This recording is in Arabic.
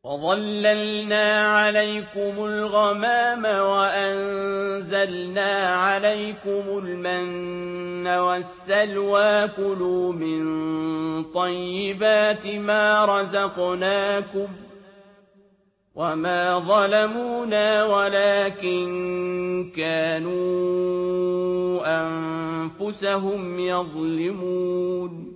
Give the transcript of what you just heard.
وَظَلَّلْنَا عَلَيْكُمُ الْغَمَامَ وَأَنزَلْنَا عَلَيْكُمُ الْمَنَّ وَالسَّلْوَىٰ ۖ كُلُوا مِن طَيِّبَاتِ مَا رَزَقْنَاكُمْ ۖ وَمَا ظَلَمُونَا وَلَٰكِن كَانُوا أَنفُسَهُمْ يَظْلِمُونَ